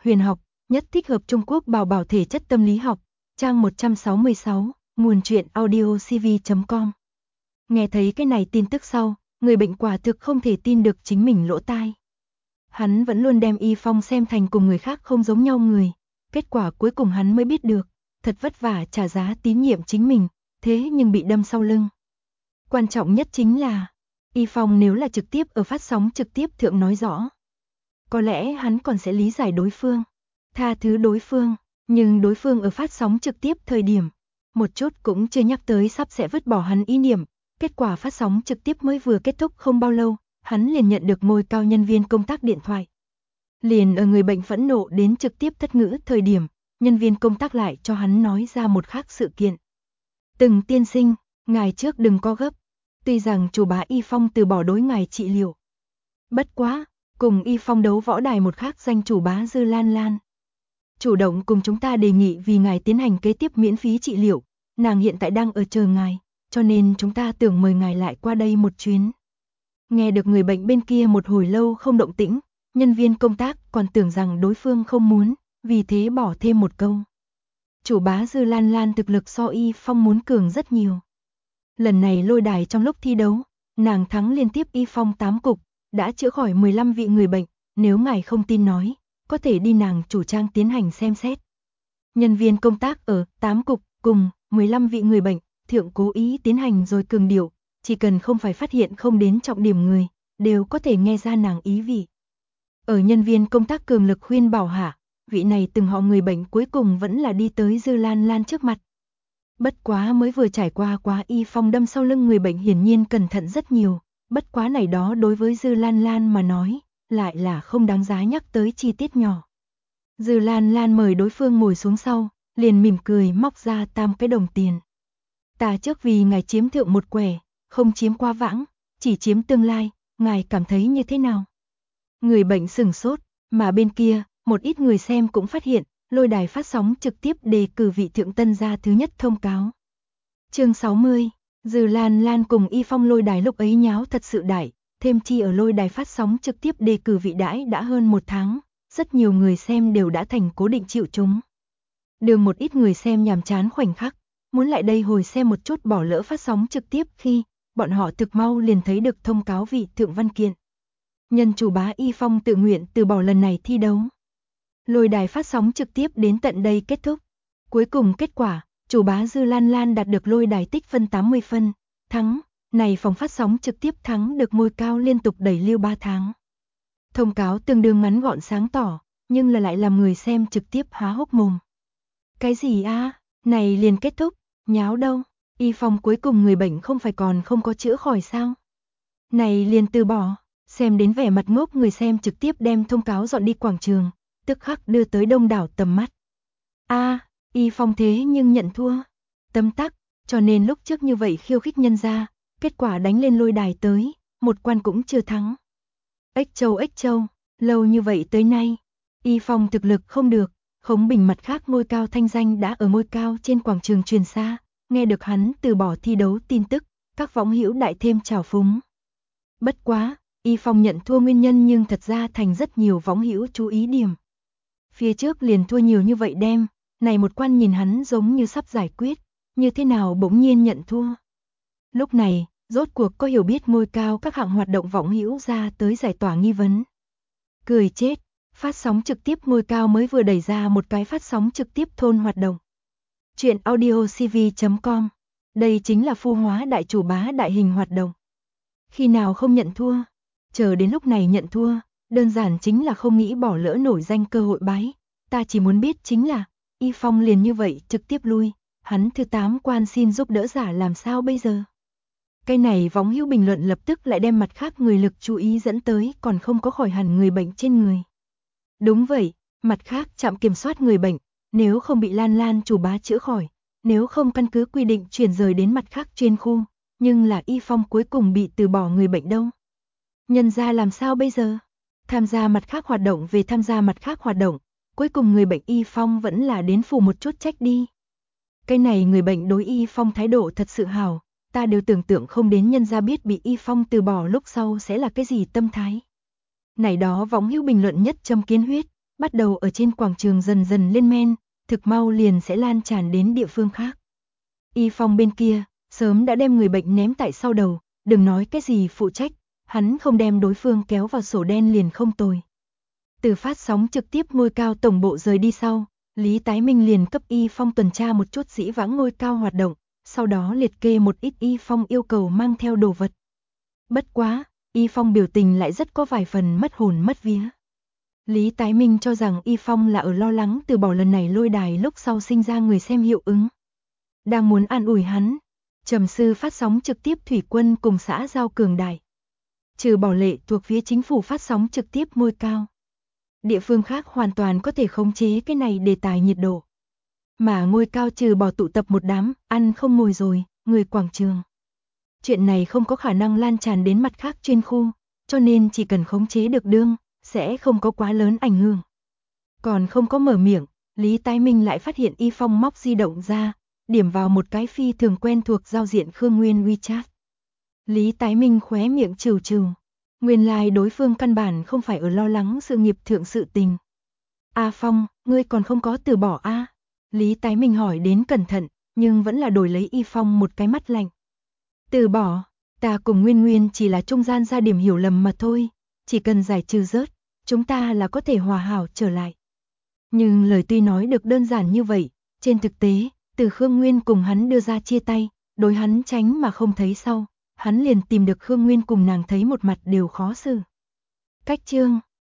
huyền học, nhất thích hợp Trung Quốc bảo bảo thể chất tâm lý học, trang 166, nguồn truyện audiocv.com. Nghe thấy cái này tin tức sau, người bệnh quả thực không thể tin được chính mình lỗ tai. Hắn vẫn luôn đem Y Phong xem thành cùng người khác không giống nhau người, kết quả cuối cùng hắn mới biết được, thật vất vả trả giá tín nhiệm chính mình, thế nhưng bị đâm sau lưng. Quan trọng nhất chính là, Y Phong nếu là trực tiếp ở phát sóng trực tiếp thượng nói rõ, có lẽ hắn còn sẽ lý giải đối phương, tha thứ đối phương, nhưng đối phương ở phát sóng trực tiếp thời điểm, một chút cũng chưa nhắc tới sắp sẽ vứt bỏ hắn ý niệm, kết quả phát sóng trực tiếp mới vừa kết thúc không bao lâu, hắn liền nhận được ngôi cao nhân viên công tác điện thoại. Liền ở người bệnh phẫn nộ đến trực tiếp thất ngữ thời điểm, nhân viên công tác lại cho hắn nói ra một khác sự kiện. Từng tiên sinh, ngài trước đừng có gấp, tuy rằng chủ bá Y Phong từ bỏ đối ngài trị liệu. Bất quá, cùng Y Phong đấu võ đài một khác danh chủ bá Dư Lan Lan. Chủ động cùng chúng ta đề nghị vì ngài tiến hành kế tiếp miễn phí trị liệu, nàng hiện tại đang ở chờ ngài, cho nên chúng ta tưởng mời ngài lại qua đây một chuyến. Nghe được người bệnh bên kia một hồi lâu không động tĩnh, nhân viên công tác còn tưởng rằng đối phương không muốn, vì thế bỏ thêm một câu. Chủ bá Dư Lan Lan thực lực so Y Phong muốn cường rất nhiều. Lần này lôi đài trong lúc thi đấu, nàng thắng liên tiếp Y Phong 8 cục, đã chữa khỏi 15 vị người bệnh, nếu ngài không tin nói, có thể đi nàng chủ trang tiến hành xem xét. Nhân viên công tác ở 8 cục cùng 15 vị người bệnh, thượng cố ý tiến hành rồi cường điệu, chỉ cần không phải phát hiện không đến trọng điểm người, đều có thể nghe ra nàng ý vị. Ở nhân viên công tác cường lực khuyên bảo hạ, vị này từng họ người bệnh cuối cùng vẫn là đi tới Dư Lan Lan trước mặt. Bất quá mới vừa trải qua quá Y Phong đâm sau lưng người bệnh hiển nhiên cẩn thận rất nhiều, bất quá này đó đối với Dư Lan Lan mà nói, lại là không đáng giá nhắc tới chi tiết nhỏ. Dư Lan Lan mời đối phương ngồi xuống sau, liền mỉm cười móc ra 8 cái đồng tiền. Ta trước vì ngài chiếm thượng một quẻ, không chiếm qua vãng, chỉ chiếm tương lai, ngài cảm thấy như thế nào? Người bệnh sửng sốt, mà bên kia, một ít người xem cũng phát hiện, lôi đài phát sóng trực tiếp đề cử vị thượng tân gia thứ nhất thông cáo. Chương 60, Dư Lan Lan cùng Y Phong lôi đài lúc ấy nháo thật sự đại, thêm chi ở lôi đài phát sóng trực tiếp đề cử vị đãi đã hơn 1 tháng, rất nhiều người xem đều đã thành cố định chịu chúng. Đường một ít người xem nhàm chán khoảnh khắc, muốn lại đây hồi xem một chút bỏ lỡ phát sóng trực tiếp khi, bọn họ thực mau liền thấy được thông cáo vị thượng văn kiện. Nhân chủ bá Y Phong tự nguyện từ bỏ lần này thi đấu. Lôi đài phát sóng trực tiếp đến tận đây kết thúc. Cuối cùng kết quả, chủ bá Dư Lan Lan đạt được lôi đài tích phân 80 phân, thắng, này phòng phát sóng trực tiếp thắng được ngôi cao liên tục đẩy lưu 3 tháng. Thông cáo tương đương ngắn gọn sáng tỏ, nhưng là lại làm người xem trực tiếp há hốc mồm. Cái gì a? Này liền kết thúc, nháo đâu? Y Phong cuối cùng người bệnh không phải còn không có chữa khỏi sao? Này liền từ bỏ, xem đến vẻ mặt ngốc người xem trực tiếp đem thông cáo dọn đi quảng trường, tức khắc đưa tới đông đảo tầm mắt. Y Phong thế nhưng nhận thua. Tấm tắc, cho nên lúc trước như vậy khiêu khích nhân ra, kết quả đánh lên lôi đài tới, một quan cũng chưa thắng. Ếch châu, lâu như vậy tới nay, Y Phong thực lực không được, Khống Bình mặt khác ngôi cao thanh danh đã ở ngôi cao trên quảng trường truyền xa, nghe được hắn từ bỏ thi đấu tin tức, các võng hữu đại thêm trào phúng. Bất quá, Y Phong nhận thua nguyên nhân nhưng thật ra thành rất nhiều võng hữu chú ý điểm. Phía trước liền thua nhiều như vậy đem, này một quan nhìn hắn giống như sắp giải quyết, như thế nào bỗng nhiên nhận thua. Lúc này, rốt cuộc có hiểu biết ngôi cao các hạng hoạt động võng hữu ra tới giải tỏa nghi vấn. Cười chết, phát sóng trực tiếp ngôi cao mới vừa đẩy ra một cái phát sóng trực tiếp thôn hoạt động. Chuyện audiocv.com, đây chính là phu hóa đại chủ bá đại hình hoạt động. Khi nào không nhận thua, chờ đến lúc này nhận thua, đơn giản chính là không nghĩ bỏ lỡ nổi danh cơ hội bái. Ta chỉ muốn biết chính là, Y Phong liền như vậy trực tiếp lui, hắn thứ 8 quan xin giúp đỡ giả làm sao bây giờ? Cái này võng hữu bình luận lập tức lại đem mặt khác người lực chú ý dẫn tới còn không có khỏi hẳn người bệnh trên người. Đúng vậy, mặt khác trạm kiểm soát người bệnh, nếu không bị Lan Lan chủ bá chữa khỏi, nếu không căn cứ quy định chuyển rời đến mặt khác chuyên khu, nhưng là Y Phong cuối cùng bị từ bỏ người bệnh đâu. Nhân ra làm sao bây giờ? Tham gia mặt khác hoạt động về tham gia mặt khác hoạt động, cuối cùng người bệnh Y Phong vẫn là đến phủ một chút trách đi. Cái này người bệnh đối Y Phong thái độ thật sự hảo, ta đều tưởng tượng không đến nhân ra biết bị Y Phong từ bỏ lúc sau sẽ là cái gì tâm thái. Này đó võng hữu bình luận nhất châm kiến huyết, bắt đầu ở trên quảng trường dần dần lên men, thực mau liền sẽ lan tràn đến địa phương khác. Y Phong bên kia, sớm đã đem người bệnh ném tại sau đầu, đừng nói cái gì phụ trách, hắn không đem đối phương kéo vào sổ đen liền không tồi. Từ phát sóng trực tiếp ngôi cao tổng bộ rời đi sau, Lý Tái Minh liền cấp Y Phong tuần tra một chút dĩ vãng ngôi cao hoạt động, sau đó liệt kê một ít Y Phong yêu cầu mang theo đồ vật. Bất quá, Y Phong biểu tình lại rất có vài phần mất hồn mất vía. Lý Tái Minh cho rằng Y Phong là ở lo lắng từ bỏ lần này lôi đài lúc sau sinh ra người xem hiệu ứng. Đang muốn an ủi hắn, Trầm Sư phát sóng trực tiếp thủy quân cùng xã giao cường đại. Trừ bỏ lệ thuộc phía chính phủ phát sóng trực tiếp ngôi cao. Địa phương khác hoàn toàn có thể khống chế cái này đề tài nhiệt độ. Mà ngôi cao trừ bỏ tụ tập một đám, ăn không ngồi rồi, người quảng trường. Chuyện này không có khả năng lan tràn đến mặt khác chuyên khu, cho nên chỉ cần khống chế được đương, sẽ không có quá lớn ảnh hưởng. Còn không có mở miệng, Lý Tái Minh lại phát hiện Y Phong móc di động ra, điểm vào một cái phi thường quen thuộc giao diện Khương Nguyên WeChat. Lý Tái Minh khóe miệng trừ trừ. Nguyên lai đối phương căn bản không phải ở lo lắng sự nghiệp thượng sự tình. A Phong, ngươi còn không có từ bỏ a? Lý Tái Minh hỏi đến cẩn thận, nhưng vẫn là đổi lấy Y Phong một cái mắt lạnh. Từ bỏ, ta cùng Nguyên Nguyên chỉ là trung gian ra điểm hiểu lầm mà thôi, chỉ cần giải trừ rớt, chúng ta là có thể hòa hảo trở lại. Nhưng lời tuy nói được đơn giản như vậy, trên thực tế, từ Khương Nguyên cùng hắn đưa ra chia tay, đối hắn tránh mà không thấy sau, hắn liền tìm được Khương Nguyên cùng nàng thấy một mặt đều khó xử. Cách chương